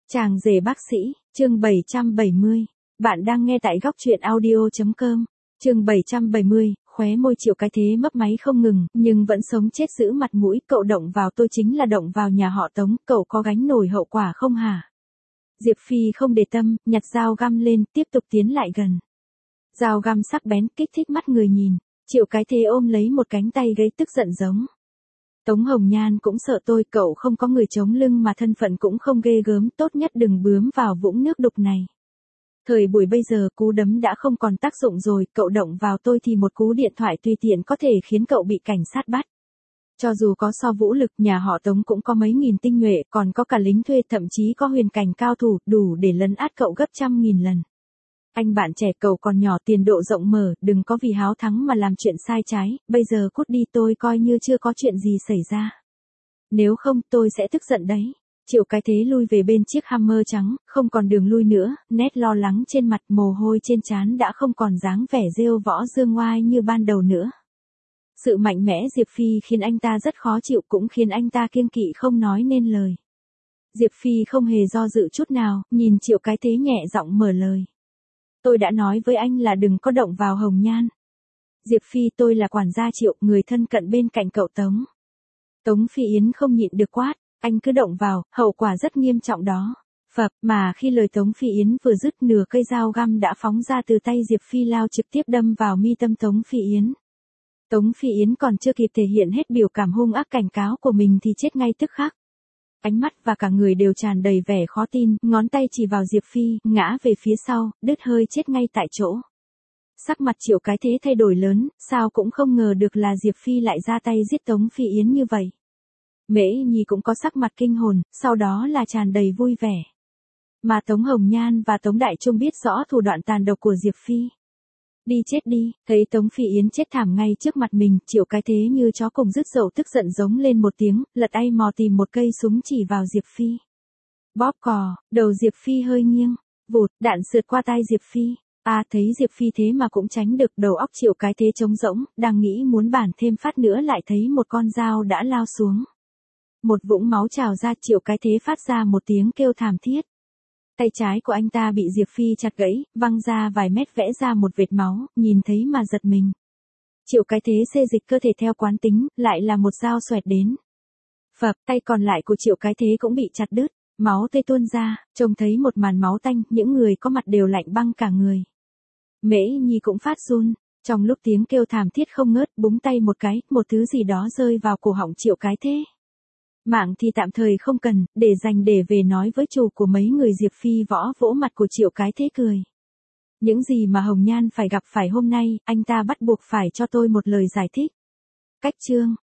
Chàng rể bác sĩ, chương 770. Bạn đang nghe tại góc truyện audio.com. Chương 770, khóe môi Triệu Cái Thế mấp máy không ngừng, nhưng vẫn sống chết giữ mặt mũi, cậu động vào tôi chính là động vào nhà họ Tống, cậu có gánh nổi hậu quả không hả? Diệp Phi không để tâm, nhặt dao găm lên, tiếp tục tiến lại gần. Dao găm sắc bén kích thích mắt người nhìn, Triệu Cái Thế ôm lấy một cánh tay gây tức giận giống. Tống Hồng Nhan cũng sợ tôi, cậu không có người chống lưng mà thân phận cũng không ghê gớm, tốt nhất đừng bướm vào vũng nước đục này. Thời buổi bây giờ cú đấm đã không còn tác dụng rồi, cậu động vào tôi thì một cú điện thoại tùy tiện có thể khiến cậu bị cảnh sát bắt. Cho dù có so vũ lực, nhà họ Tống cũng có mấy nghìn tinh nhuệ, còn có cả lính thuê, thậm chí có huyền cảnh cao thủ, đủ để lấn át cậu gấp trăm nghìn lần. Anh bạn trẻ, cậu còn nhỏ, tiền độ rộng mở, đừng có vì háo thắng mà làm chuyện sai trái, bây giờ cút đi, tôi coi như chưa có chuyện gì xảy ra. Nếu không tôi sẽ tức giận đấy. Triệu Cái Thế lui về bên chiếc Hammer trắng, không còn đường lui nữa, nét lo lắng trên mặt, mồ hôi trên trán đã không còn dáng vẻ rêu võ dương ngoai như ban đầu nữa. Sự mạnh mẽ Diệp Phi khiến anh ta rất khó chịu, cũng khiến anh ta kiêng kỵ không nói nên lời. Diệp Phi không hề do dự chút nào, nhìn Triệu Cái Thế nhẹ giọng mở lời. Tôi đã nói với anh là đừng có động vào Hồng Nhan. Diệp Phi, tôi là quản gia Triệu, người thân cận bên cạnh cậu Tống. Tống Phi Yến không nhịn được quát, anh cứ động vào, hậu quả rất nghiêm trọng đó. Phập, mà khi lời Tống Phi Yến vừa dứt, nửa cây dao găm đã phóng ra từ tay Diệp Phi lao trực tiếp đâm vào mi tâm Tống Phi Yến. Tống Phi Yến còn chưa kịp thể hiện hết biểu cảm hung ác cảnh cáo của mình thì chết ngay tức khắc. Ánh mắt và cả người đều tràn đầy vẻ khó tin, ngón tay chỉ vào Diệp Phi, ngã về phía sau, đứt hơi chết ngay tại chỗ. Sắc mặt Triệu Cái Thế thay đổi lớn, sao cũng không ngờ được là Diệp Phi lại ra tay giết Tống Phi Yến như vậy. Mễ Nhi cũng có sắc mặt kinh hồn, sau đó là tràn đầy vui vẻ. Mà Tống Hồng Nhan và Tống Đại Trung biết rõ thủ đoạn tàn độc của Diệp Phi. Đi chết đi, thấy Tống Phi Yến chết thảm ngay trước mặt mình, Triệu Cái Thế như chó cùng dứt dậu tức giận giống lên một tiếng, lật ay mò tìm một cây súng chỉ vào Diệp Phi. Bóp cò, đầu Diệp Phi hơi nghiêng, vụt, đạn sượt qua tai Diệp Phi. Thấy Diệp Phi thế mà cũng tránh được, đầu óc Triệu Cái Thế trống rỗng, đang nghĩ muốn bản thêm phát nữa lại thấy một con dao đã lao xuống. Một vũng máu trào ra, Triệu Cái Thế phát ra một tiếng kêu thảm thiết. Tay trái của anh ta bị Diệp Phi chặt gãy, văng ra vài mét vẽ ra một vệt máu, nhìn thấy mà giật mình. Triệu Cái Thế xê dịch cơ thể theo quán tính, lại là một dao xoẹt đến. Phập, tay còn lại của Triệu Cái Thế cũng bị chặt đứt, máu tươi tuôn ra, trông thấy một màn máu tanh, những người có mặt đều lạnh băng cả người. Mễ Nhi cũng phát run, trong lúc tiếng kêu thảm thiết không ngớt, búng tay một cái, một thứ gì đó rơi vào cổ họng Triệu Cái Thế. Mạng thì tạm thời không cần, để dành để về nói với chủ của mấy người. Diệp Phi võ vỗ mặt của Triệu Cái Thế cười. Những gì mà Hồng Nhan phải gặp phải hôm nay, anh ta bắt buộc phải cho tôi một lời giải thích. Cách chương.